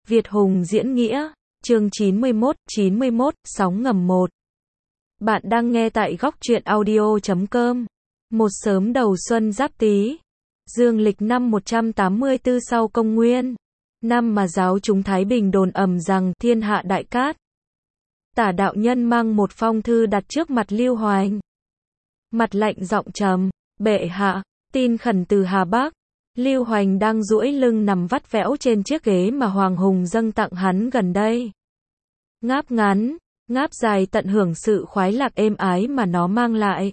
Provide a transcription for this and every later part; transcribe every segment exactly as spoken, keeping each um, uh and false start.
Việt Hùng diễn nghĩa, chương chín mươi mốt, chín mươi mốt, sóng ngầm một. Bạn đang nghe tại góc truyện audio chấm com. Một sớm đầu xuân Giáp Tý, dương lịch năm một trăm tám mươi tư sau công nguyên, năm mà giáo chúng Thái Bình đồn ầm rằng thiên hạ đại cát. Tả đạo nhân mang một phong thư đặt trước mặt Lưu Hoành. Mặt lạnh giọng trầm, bệ hạ, tin khẩn từ Hà Bắc. Lưu Hoành đang duỗi lưng nằm vắt vẻo trên chiếc ghế mà Hoàng Hùng dâng tặng hắn gần đây. Ngáp ngắn, ngáp dài tận hưởng sự khoái lạc êm ái mà nó mang lại.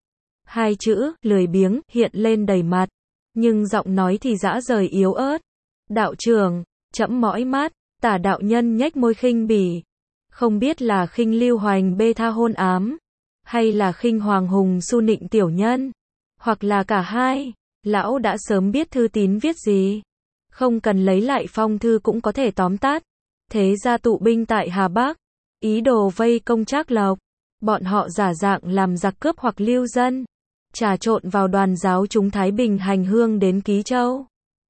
Hai chữ, lười biếng, hiện lên đầy mặt, nhưng giọng nói thì dã rời yếu ớt. Đạo trưởng, trẫm mỏi mắt. Tả đạo nhân nhếch môi khinh bỉ. Không biết là khinh Lưu Hoành bê tha hôn ám, hay là khinh Hoàng Hùng su nịnh tiểu nhân, hoặc là cả hai. Lão đã sớm biết thư tín viết gì. Không cần lấy lại phong thư cũng có thể tóm tắt. Thế ra tụ binh tại Hà Bắc, ý đồ vây công Trác Lộc. Bọn họ giả dạng làm giặc cướp hoặc lưu dân, trà trộn vào đoàn giáo chúng Thái Bình hành hương đến Ký Châu.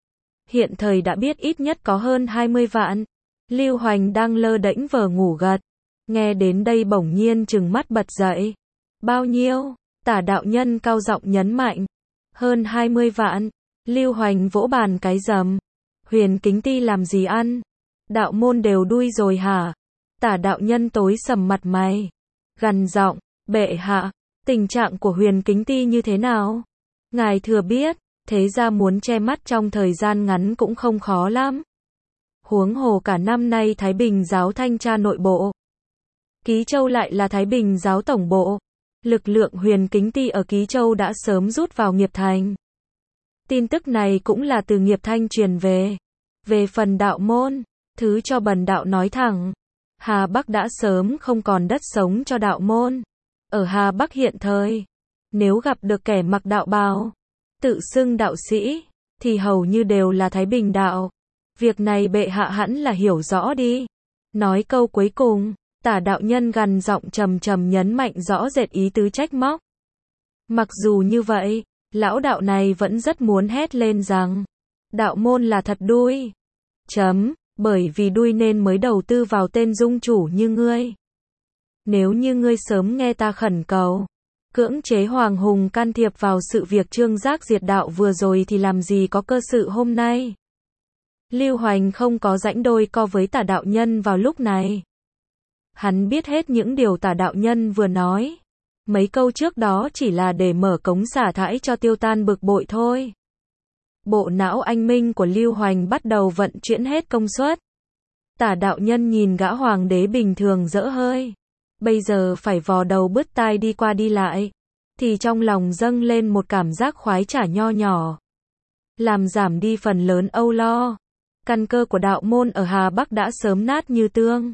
Hiện thời đã biết ít nhất có hơn hai mươi vạn. Lưu Hoành đang lơ đễnh vờ ngủ gật. Nghe đến đây bỗng nhiên trừng mắt bật dậy. Bao nhiêu? Tả đạo nhân cao giọng nhấn mạnh. Hơn hai mươi vạn. Lưu Hoành vỗ bàn cái rầm. Huyền Kính Ti làm gì ăn? Đạo môn đều đuôi rồi hả? Tả đạo nhân tối sầm mặt mày, gằn giọng, bệ hạ, tình trạng của Huyền Kính Ti như thế nào? Ngài thừa biết, thế ra muốn che mắt trong thời gian ngắn cũng không khó lắm. Huống hồ cả năm nay Thái Bình giáo thanh tra nội bộ, Ký Châu lại là Thái Bình giáo tổng bộ. Lực lượng Huyền Kính Ti ở Ký Châu đã sớm rút vào Nghiệp Thành. Tin tức này cũng là từ Nghiệp Thanh truyền về. Về phần đạo môn, thứ cho bần đạo nói thẳng, Hà Bắc đã sớm không còn đất sống cho đạo môn. Ở Hà Bắc hiện thời, nếu gặp được kẻ mặc đạo bào, tự xưng đạo sĩ, thì hầu như đều là Thái Bình đạo. Việc này bệ hạ hẳn là hiểu rõ đi. Nói câu cuối cùng, tả đạo nhân gằn giọng trầm trầm nhấn mạnh rõ rệt ý tứ trách móc. Mặc dù như vậy, lão đạo này vẫn rất muốn hét lên rằng, đạo môn là thật đuôi. Chấm, bởi vì đuôi nên mới đầu tư vào tên dung chủ như ngươi. Nếu như ngươi sớm nghe ta khẩn cầu, cưỡng chế Hoàng Hùng can thiệp vào sự việc Trương Giác diệt đạo vừa rồi thì làm gì có cơ sự hôm nay. Lưu Hoành không có rãnh đôi co với tả đạo nhân vào lúc này. Hắn biết hết những điều tả đạo nhân vừa nói. Mấy câu trước đó chỉ là để mở cống xả thải cho tiêu tan bực bội thôi. Bộ não anh minh của Lưu Hoành bắt đầu vận chuyển hết công suất. Tả đạo nhân nhìn gã hoàng đế bình thường dỡ hơi. Bây giờ phải vò đầu bứt tai đi qua đi lại. Thì trong lòng dâng lên một cảm giác khoái trá nho nhỏ. Làm giảm đi phần lớn âu lo. Căn cơ của đạo môn ở Hà Bắc đã sớm nát như tương.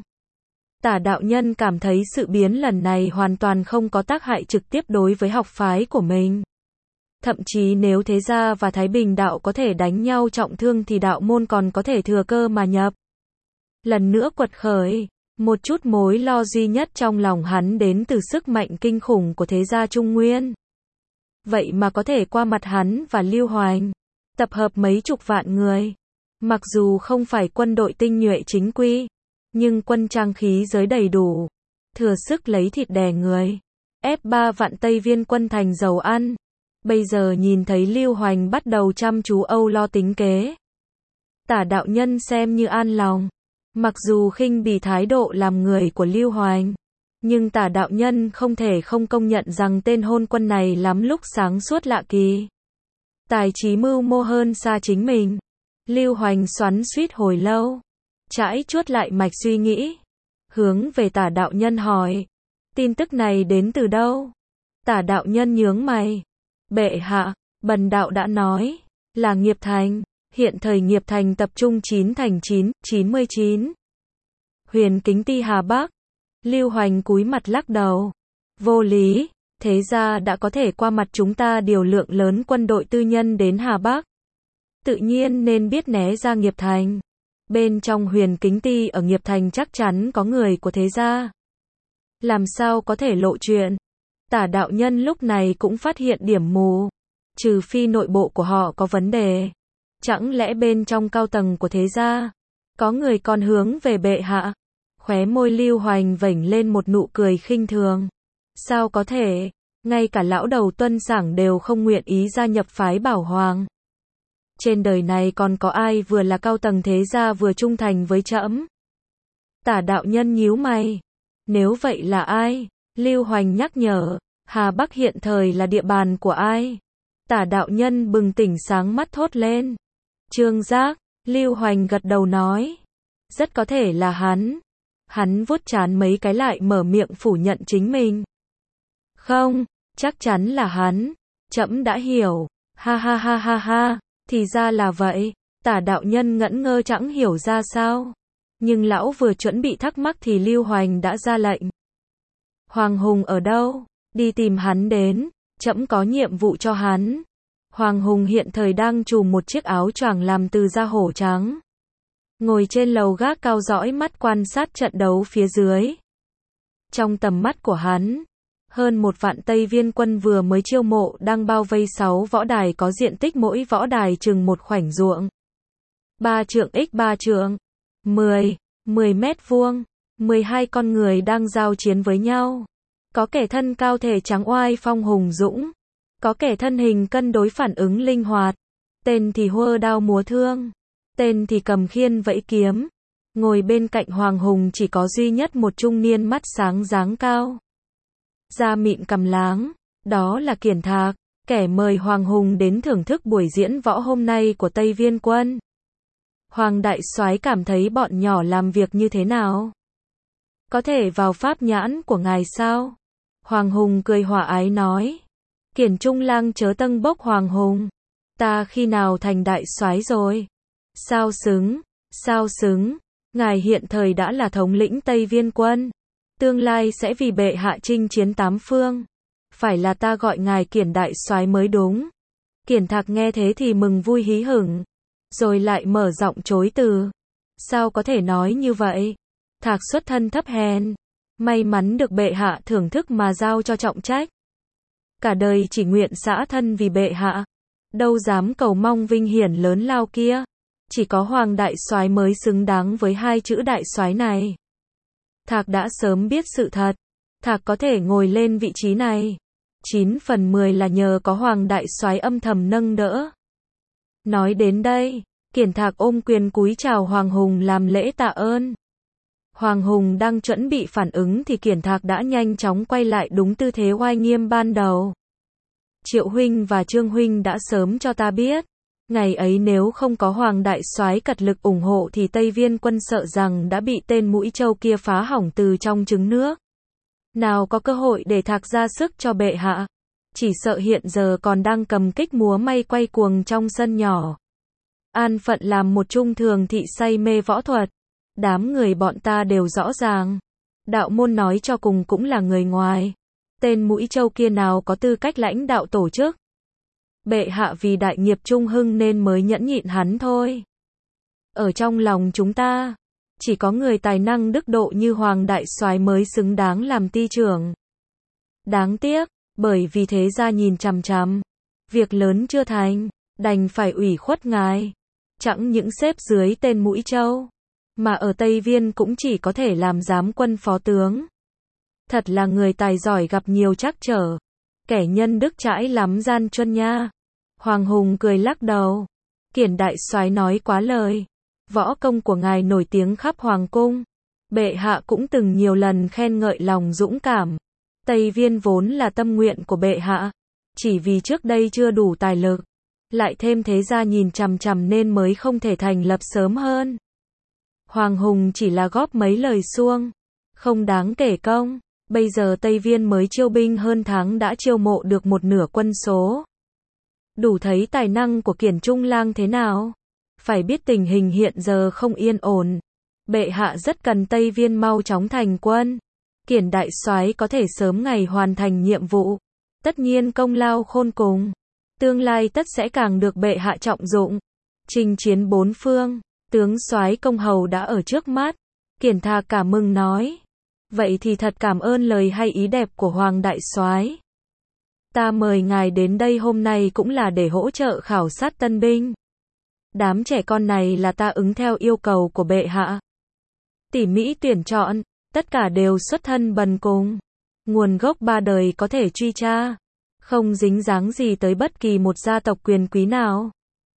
Tả đạo nhân cảm thấy sự biến lần này hoàn toàn không có tác hại trực tiếp đối với học phái của mình. Thậm chí nếu Thế Gia và Thái Bình đạo có thể đánh nhau trọng thương thì đạo môn còn có thể thừa cơ mà nhập. Lần nữa quật khởi, một chút mối lo duy nhất trong lòng hắn đến từ sức mạnh kinh khủng của Thế Gia Trung Nguyên. Vậy mà có thể qua mặt hắn và Lưu Hoành, tập hợp mấy chục vạn người. Mặc dù không phải quân đội tinh nhuệ chính quy, nhưng quân trang khí giới đầy đủ, thừa sức lấy thịt đè người, ép ba vạn Tây Viên quân thành dầu ăn. Bây giờ nhìn thấy Lưu Hoành bắt đầu chăm chú âu lo tính kế. Tả đạo nhân xem như an lòng. Mặc dù khinh bỉ thái độ làm người của Lưu Hoành, nhưng tả đạo nhân không thể không công nhận rằng tên hôn quân này lắm lúc sáng suốt lạ kỳ. Tài trí mưu mô hơn xa chính mình. Lưu Hoành xoắn xuýt hồi lâu, trãi chuốt lại mạch suy nghĩ, hướng về tả đạo nhân hỏi, tin tức này đến từ đâu? Tả đạo nhân nhướng mày, bệ hạ, bần đạo đã nói, là Nghiệp Thành. Hiện thời Nghiệp Thành tập trung chín thành chín, chín mươi chín. Huyền Kính Ti Hà Bắc. Lưu Hoành cúi mặt lắc đầu, vô lý, Thế ra đã có thể qua mặt chúng ta điều lượng lớn quân đội tư nhân đến Hà Bắc. Tự nhiên nên biết né ra Nghiệp Thành. Bên trong Huyền Kính Ti ở Nghiệp Thành chắc chắn có người của Thế Gia. Làm sao có thể lộ chuyện? Tả đạo nhân lúc này cũng phát hiện điểm mù. Trừ phi nội bộ của họ có vấn đề. Chẳng lẽ bên trong cao tầng của Thế Gia Có người còn hướng về bệ hạ. Khóe môi Lưu Hoành vểnh lên một nụ cười khinh thường. Sao có thể, ngay cả lão đầu Tuân Sảng đều không nguyện ý gia nhập phái Bảo Hoàng. Trên đời này còn có ai vừa là cao tầng thế gia vừa trung thành với trẫm? Tả đạo nhân nhíu mày. Nếu vậy là ai? Lưu Hoành nhắc nhở. Hà Bắc hiện thời là địa bàn của ai? Tả đạo nhân bừng tỉnh sáng mắt thốt lên. Trương Giác. Lưu Hoành gật đầu nói. Rất có thể là hắn. Hắn vuốt trán mấy cái lại mở miệng phủ nhận chính mình. Không, chắc chắn là hắn. Trẫm đã hiểu. Ha ha ha ha ha. Thì ra là vậy. Tả đạo nhân ngẩn ngơ chẳng hiểu ra sao. Nhưng lão vừa chuẩn bị thắc mắc thì Lưu Hoành đã ra lệnh. Hoàng Hùng ở đâu? Đi tìm hắn đến. Trẫm có nhiệm vụ cho hắn. Hoàng Hùng hiện thời đang trùm một chiếc áo choàng làm từ da hổ trắng. Ngồi trên lầu gác cao dõi mắt quan sát trận đấu phía dưới. Trong tầm mắt của hắn, hơn một vạn Tây Viên quân vừa mới chiêu mộ đang bao vây sáu võ đài có diện tích mỗi võ đài chừng một khoảnh ruộng. Ba trượng x ba trượng, mười, mười mét vuông, mười hai con người đang giao chiến với nhau. Có kẻ thân cao thể trắng oai phong hùng dũng, có kẻ thân hình cân đối phản ứng linh hoạt, tên thì huơ đao múa thương, tên thì cầm khiên vẫy kiếm. Ngồi bên cạnh Hoàng Hùng chỉ có duy nhất một trung niên mắt sáng dáng cao, da mịn cằm láng, đó là Kiển Thạc, kẻ mời Hoàng Hùng đến thưởng thức buổi diễn võ hôm nay của Tây Viên quân. Hoàng đại soái cảm thấy bọn nhỏ làm việc như thế nào? Có thể vào pháp nhãn của ngài sao? Hoàng Hùng cười hòa ái nói. Kiển Trung Lang chớ tâng bốc Hoàng Hùng. Ta khi nào thành đại soái rồi? Sao xứng, sao xứng, ngài hiện thời đã là thống lĩnh Tây Viên quân. Tương lai sẽ vì bệ hạ chinh chiến tám phương. Phải là ta gọi ngài Kiển đại soái mới đúng. Kiển Thạc nghe thế thì mừng vui hí hửng. Rồi lại mở giọng chối từ. Sao có thể nói như vậy? Thạc xuất thân thấp hèn. May mắn được bệ hạ thưởng thức mà giao cho trọng trách. Cả đời chỉ nguyện xã thân vì bệ hạ. Đâu dám cầu mong vinh hiển lớn lao kia. Chỉ có Hoàng đại soái mới xứng đáng với hai chữ đại soái này. Thạc đã sớm biết sự thật. Thạc có thể ngồi lên vị trí này. chín phần mười là nhờ có Hoàng đại soái âm thầm nâng đỡ. Nói đến đây, Kiển Thạc ôm quyền cúi chào Hoàng Hùng làm lễ tạ ơn. Hoàng Hùng đang chuẩn bị phản ứng thì Kiển Thạc đã nhanh chóng quay lại đúng tư thế oai nghiêm ban đầu. Triệu huynh và Trương huynh đã sớm cho ta biết, ngày ấy nếu không có Hoàng đại soái cật lực ủng hộ thì Tây Viên quân sợ rằng đã bị tên mũi trâu kia phá hỏng từ trong trứng nước. Nào có cơ hội để Thạc ra sức cho bệ hạ. Chỉ sợ hiện giờ còn đang cầm kích múa may quay cuồng trong sân nhỏ. An phận làm một trung thường thị say mê võ thuật. Đám người bọn ta đều rõ ràng. Đạo môn nói cho cùng cũng là người ngoài. Tên mũi trâu kia nào có tư cách lãnh đạo tổ chức. Bệ hạ vì đại nghiệp trung hưng nên mới nhẫn nhịn hắn thôi. Ở trong lòng chúng ta, chỉ có người tài năng đức độ như Hoàng đại soái mới xứng đáng làm ty trưởng. Đáng tiếc, bởi vì thế ra nhìn chằm chằm. Việc lớn chưa thành, đành phải ủy khuất ngài. Chẳng những xếp dưới tên mũi trâu, mà ở Tây Viên cũng chỉ có thể làm giám quân phó tướng. Thật là người tài giỏi gặp nhiều trắc trở. Kẻ nhân đức trãi lắm gian truân nha. Hoàng Hùng cười lắc đầu. Kiển đại soái nói quá lời. Võ công của ngài nổi tiếng khắp hoàng cung. Bệ hạ cũng từng nhiều lần khen ngợi lòng dũng cảm. Tây Viên vốn là tâm nguyện của bệ hạ. Chỉ vì trước đây chưa đủ tài lực. Lại thêm thế gia nhìn chằm chằm nên mới không thể thành lập sớm hơn. Hoàng Hùng chỉ là góp mấy lời suông. Không đáng kể công. Bây giờ Tây Viên mới chiêu binh hơn tháng đã chiêu mộ được một nửa quân số. Đủ thấy tài năng của Kiển Trung Lang thế nào. Phải biết tình hình hiện giờ không yên ổn. Bệ hạ rất cần Tây Viên mau chóng thành quân. Kiển đại soái có thể sớm ngày hoàn thành nhiệm vụ. Tất nhiên công lao khôn cùng. Tương lai tất sẽ càng được bệ hạ trọng dụng. Chinh chiến bốn phương, tướng soái công hầu đã ở trước mắt. Kiển Thạc cảm mừng nói. Vậy thì thật cảm ơn lời hay ý đẹp của Hoàng đại soái. Ta mời ngài đến đây hôm nay cũng là để hỗ trợ khảo sát tân binh. Đám trẻ con này là ta ứng theo yêu cầu của bệ hạ. Tỉ mỉ tuyển chọn, tất cả đều xuất thân bần cùng. Nguồn gốc ba đời có thể truy tra. Không dính dáng gì tới bất kỳ một gia tộc quyền quý nào.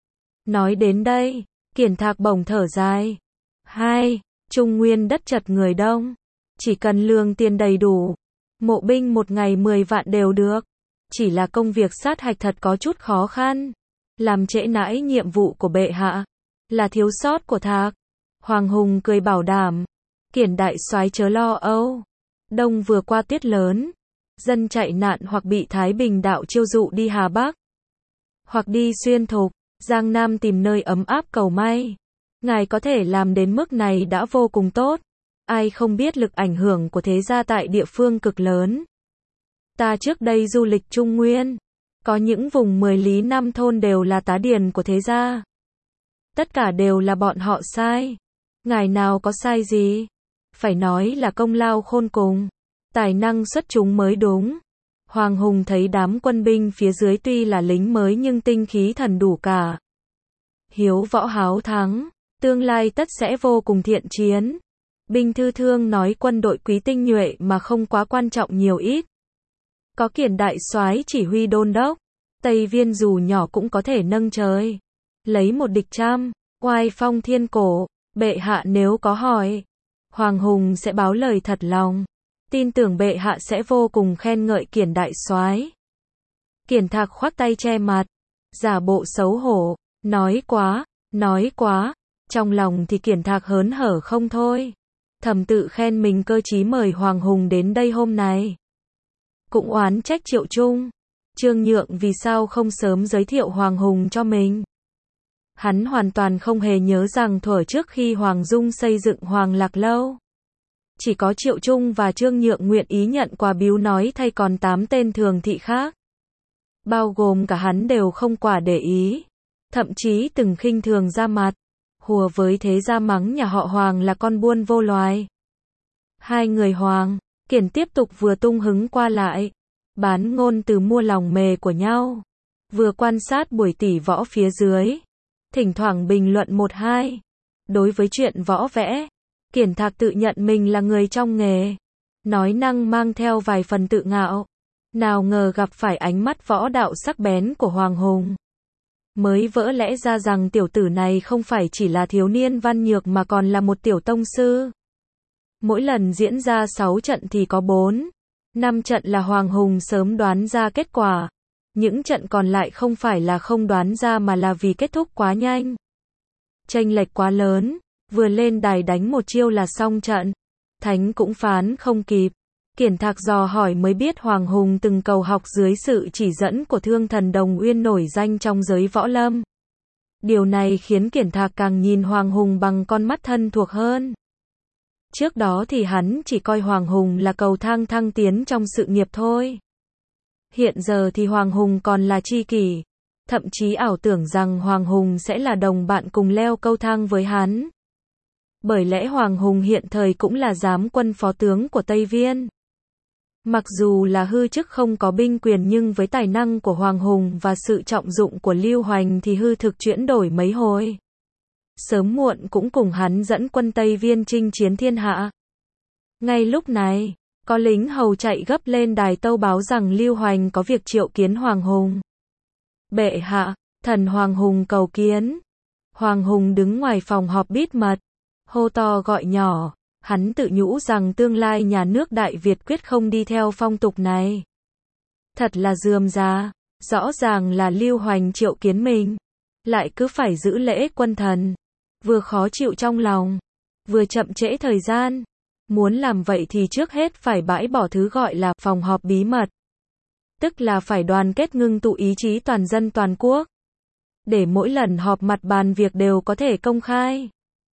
Nói đến đây, Kiển Thạc bỗng thở dài. Hai, Trung Nguyên đất chật người đông. Chỉ cần lương tiền đầy đủ. Mộ binh một ngày mười vạn đều được. Chỉ là công việc sát hạch thật có chút khó khăn. Làm trễ nãi nhiệm vụ của bệ hạ. Là thiếu sót của Thạc. Hoàng Hùng cười bảo đảm. Kiển đại soái chớ lo âu. Đông vừa qua tiết lớn. Dân chạy nạn hoặc bị Thái Bình đạo chiêu dụ đi Hà Bắc. Hoặc đi xuyên thục, Giang Nam tìm nơi ấm áp cầu may. Ngài có thể làm đến mức này đã vô cùng tốt. Ai không biết lực ảnh hưởng của thế gia tại địa phương cực lớn. Ta trước đây du lịch Trung Nguyên. Có những vùng mười lý năm thôn đều là tá điền của thế gia. Tất cả đều là bọn họ sai. Ngài nào có sai gì? Phải nói là công lao khôn cùng. Tài năng xuất chúng mới đúng. Hoàng Hùng thấy đám quân binh phía dưới tuy là lính mới nhưng tinh khí thần đủ cả. Hiếu võ háo thắng. Tương lai tất sẽ vô cùng thiện chiến. Binh thư thương nói quân đội quý tinh nhuệ mà không quá quan trọng nhiều ít. Có Kiển đại soái chỉ huy đôn đốc. Tây Viên dù nhỏ cũng có thể nâng trời. Lấy một địch trăm. Oai phong thiên cổ. Bệ hạ nếu có hỏi. Hoàng Hùng sẽ báo lời thật lòng. Tin tưởng bệ hạ sẽ vô cùng khen ngợi Kiển đại soái. Kiển Thạc khoác tay che mặt. Giả bộ xấu hổ. Nói quá. Nói quá. Trong lòng thì Kiển Thạc hớn hở không thôi. Thầm tự khen mình cơ trí mời Hoàng Hùng đến đây hôm nay. Cũng oán trách Triệu Trung. Trương Nhượng vì sao không sớm giới thiệu Hoàng Hùng cho mình. Hắn hoàn toàn không hề nhớ rằng thuở trước khi Hoàng Dung xây dựng Hoàng Lạc Lâu. Chỉ có Triệu Trung và Trương Nhượng nguyện ý nhận quà biếu nói thay còn tám tên thường thị khác. Bao gồm cả hắn đều không quả để ý. Thậm chí từng khinh thường ra mặt. Hùa với thế gia mắng nhà họ Hoàng là con buôn vô loài. Hai người Hoàng, Kiển tiếp tục vừa tung hứng qua lại. Bán ngôn từ mua lòng mề của nhau. Vừa quan sát buổi tỉ võ phía dưới. Thỉnh thoảng bình luận một hai. Đối với chuyện võ vẽ, Kiển Thạc tự nhận mình là người trong nghề. Nói năng mang theo vài phần tự ngạo. Nào ngờ gặp phải ánh mắt võ đạo sắc bén của Hoàng Hùng. Mới vỡ lẽ ra rằng tiểu tử này không phải chỉ là thiếu niên văn nhược mà còn là một tiểu tông sư. Mỗi lần diễn ra sáu trận thì có bốn, năm trận là Hoàng Hùng sớm đoán ra kết quả. Những trận còn lại không phải là không đoán ra mà là vì kết thúc quá nhanh. Chênh lệch quá lớn, vừa lên đài đánh một chiêu là xong trận. Thánh cũng phán không kịp. Kiển Thạc dò hỏi mới biết Hoàng Hùng từng cầu học dưới sự chỉ dẫn của Thương Thần Đồng Uyên nổi danh trong giới võ lâm. Điều này khiến Kiển Thạc càng nhìn Hoàng Hùng bằng con mắt thân thuộc hơn. Trước đó thì hắn chỉ coi Hoàng Hùng là cầu thang thăng tiến trong sự nghiệp thôi. Hiện giờ thì Hoàng Hùng còn là tri kỷ. Thậm chí ảo tưởng rằng Hoàng Hùng sẽ là đồng bạn cùng leo cầu thang với hắn. Bởi lẽ Hoàng Hùng hiện thời cũng là giám quân phó tướng của Tây Viên. Mặc dù là hư chức không có binh quyền nhưng với tài năng của Hoàng Hùng và sự trọng dụng của Lưu Hoành thì hư thực chuyển đổi mấy hồi. Sớm muộn cũng cùng hắn dẫn quân Tây Viên chinh chiến thiên hạ. Ngay lúc này, có lính hầu chạy gấp lên đài tâu báo rằng Lưu Hoành có việc triệu kiến Hoàng Hùng. Bệ hạ, thần Hoàng Hùng cầu kiến. Hoàng Hùng đứng ngoài phòng họp bít mật, hô to gọi nhỏ. Hắn tự nhủ rằng tương lai nhà nước Đại Việt quyết không đi theo phong tục này. Thật là rườm rà, rõ ràng là Lưu Hoành triệu kiến mình, lại cứ phải giữ lễ quân thần. Vừa khó chịu trong lòng, vừa chậm trễ thời gian. Muốn làm vậy thì trước hết phải bãi bỏ thứ gọi là phòng họp bí mật. Tức là phải đoàn kết ngưng tụ ý chí toàn dân toàn quốc. Để mỗi lần họp mặt bàn việc đều có thể công khai.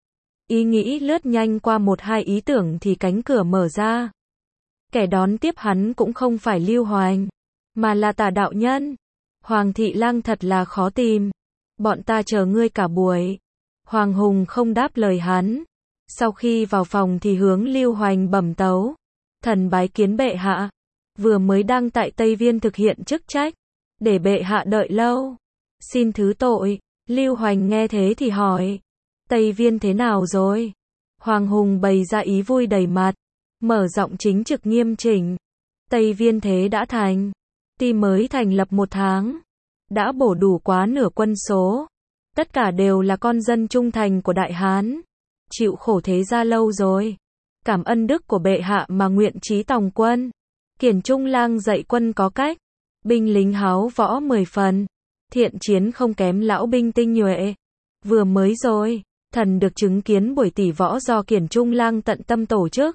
Ý nghĩ lướt nhanh qua một hai ý tưởng thì cánh cửa mở ra. Kẻ đón tiếp hắn cũng không phải Lưu Hoành, mà là Tả đạo nhân. Hoàng thị lang thật là khó tìm. Bọn ta chờ ngươi cả buổi. Hoàng Hùng không đáp lời hắn. Sau khi vào phòng thì hướng Lưu Hoành bẩm tấu. Thần bái kiến bệ hạ. Vừa mới đang tại Tây Viên thực hiện chức trách. Để bệ hạ đợi lâu. Xin thứ tội. Lưu Hoành nghe thế thì hỏi, Tây Viên thế nào rồi? Hoàng Hùng bày ra ý vui đầy mặt, mở giọng chính trực nghiêm chỉnh. Tây Viên thế đã thành, ty mới thành lập một tháng, đã bổ đủ quá nửa quân số. Tất cả đều là con dân trung thành của Đại Hán, chịu khổ thế gia lâu rồi. Cảm ân đức của bệ hạ mà nguyện chí tòng quân. Kiển Trung Lang dạy quân có cách, binh lính háo võ mười phần, thiện chiến không kém lão binh tinh nhuệ. Vừa mới rồi, thần được chứng kiến buổi tỷ võ do Kiển Trung Lang tận tâm tổ chức.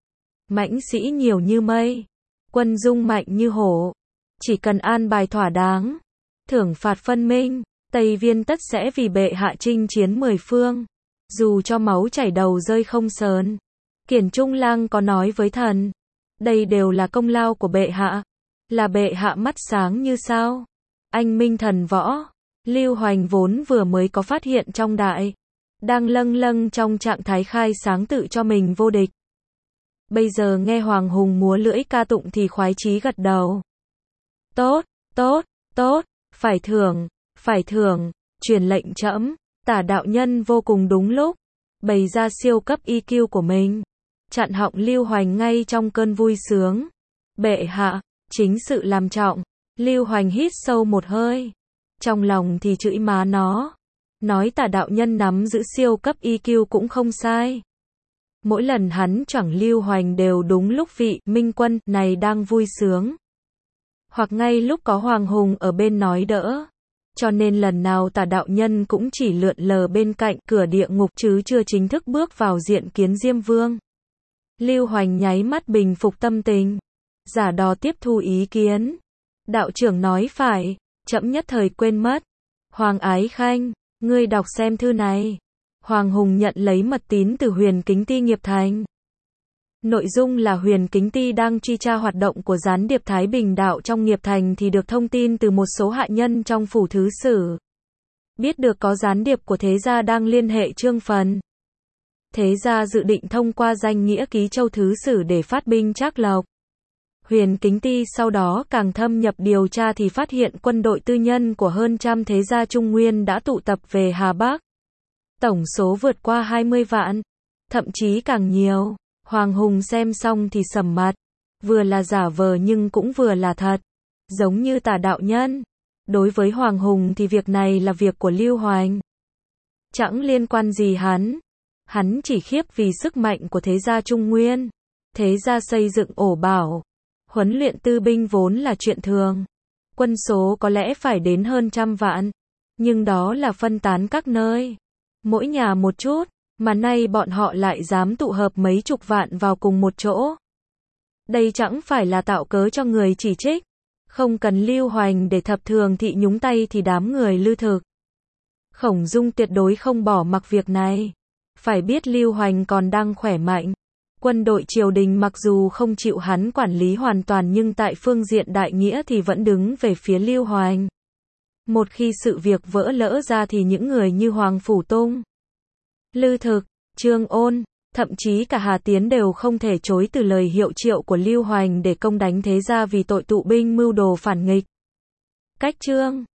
Mãnh sĩ nhiều như mây, quân dung mạnh như hổ. Chỉ cần an bài thỏa đáng, thưởng phạt phân minh, Tây Viên tất sẽ vì bệ hạ chinh chiến mười phương, dù cho máu chảy đầu rơi không sờn. Kiển Trung Lang có nói với thần, đây đều là công lao của bệ hạ, là bệ hạ mắt sáng như sao. Anh minh thần võ, Lưu Hoành vốn vừa mới có phát hiện trong đại, đang lâng lâng trong trạng thái khai sáng tự cho mình vô địch. Bây giờ nghe Hoàng Hùng múa lưỡi ca tụng thì khoái chí gật đầu. Tốt, tốt, tốt, phải thưởng, phải thưởng, truyền lệnh trẫm. Tả đạo nhân vô cùng đúng lúc, bày ra siêu cấp i kiu của mình, chặn họng Lưu Hoành ngay trong cơn vui sướng. Bệ hạ, chính sự làm trọng. Lưu Hoành hít sâu một hơi, trong lòng thì chửi má nó, nói Tả đạo nhân nắm giữ siêu cấp i kiu cũng không sai. Mỗi lần hắn choảng Lưu Hoành đều đúng lúc vị minh quân này đang vui sướng, hoặc ngay lúc có Hoàng Hùng ở bên nói đỡ. Cho nên lần nào Tả đạo nhân cũng chỉ lượn lờ bên cạnh cửa địa ngục chứ chưa chính thức bước vào diện kiến Diêm Vương. Lưu Hoành nháy mắt bình phục tâm tình, giả đò tiếp thu ý kiến. Đạo trưởng nói phải, trẫm nhất thời quên mất. Hoàng Ái Khanh, ngươi đọc xem thư này. Hoàng Hùng nhận lấy mật tín từ Huyền Kính Ti Nghiệp Thành. Nội dung là Huyền Kính Ti đang truy tra hoạt động của gián điệp Thái Bình Đạo trong Nghiệp Thành thì được thông tin từ một số hạ nhân trong phủ thứ sử. Biết được có gián điệp của thế gia đang liên hệ Trương Phần. Thế gia dự định thông qua danh nghĩa ký châu thứ sử để phát binh trác lộc. Huyền Kính Ti sau đó càng thâm nhập điều tra thì phát hiện quân đội tư nhân của hơn trăm thế gia Trung Nguyên đã tụ tập về Hà Bắc. Tổng số vượt qua hai mươi vạn, thậm chí càng nhiều. Hoàng Hùng xem xong thì sầm mặt, vừa là giả vờ nhưng cũng vừa là thật, giống như Tả đạo nhân. Đối với Hoàng Hùng thì việc này là việc của Lưu Hoành, chẳng liên quan gì hắn. Hắn chỉ khiếp vì sức mạnh của thế gia Trung Nguyên. Thế gia xây dựng ổ bảo, huấn luyện tư binh vốn là chuyện thường. Quân số có lẽ phải đến hơn trăm vạn, nhưng đó là phân tán các nơi, mỗi nhà một chút. Mà nay bọn họ lại dám tụ hợp mấy chục vạn vào cùng một chỗ. Đây chẳng phải là tạo cớ cho người chỉ trích. Không cần Lưu Hoành để thập thường thị nhúng tay thì đám người Lư Thực, Khổng Dung tuyệt đối không bỏ mặc việc này. Phải biết Lưu Hoành còn đang khỏe mạnh. Quân đội triều đình mặc dù không chịu hắn quản lý hoàn toàn nhưng tại phương diện đại nghĩa thì vẫn đứng về phía Lưu Hoành. Một khi sự việc vỡ lỡ ra thì những người như Hoàng Phủ Tung, Lư Thực, Trương Ôn, thậm chí cả Hà Tiến đều không thể chối từ lời hiệu triệu của Lưu Hoành để công đánh thế gia vì tội tụ binh mưu đồ phản nghịch. Cách chương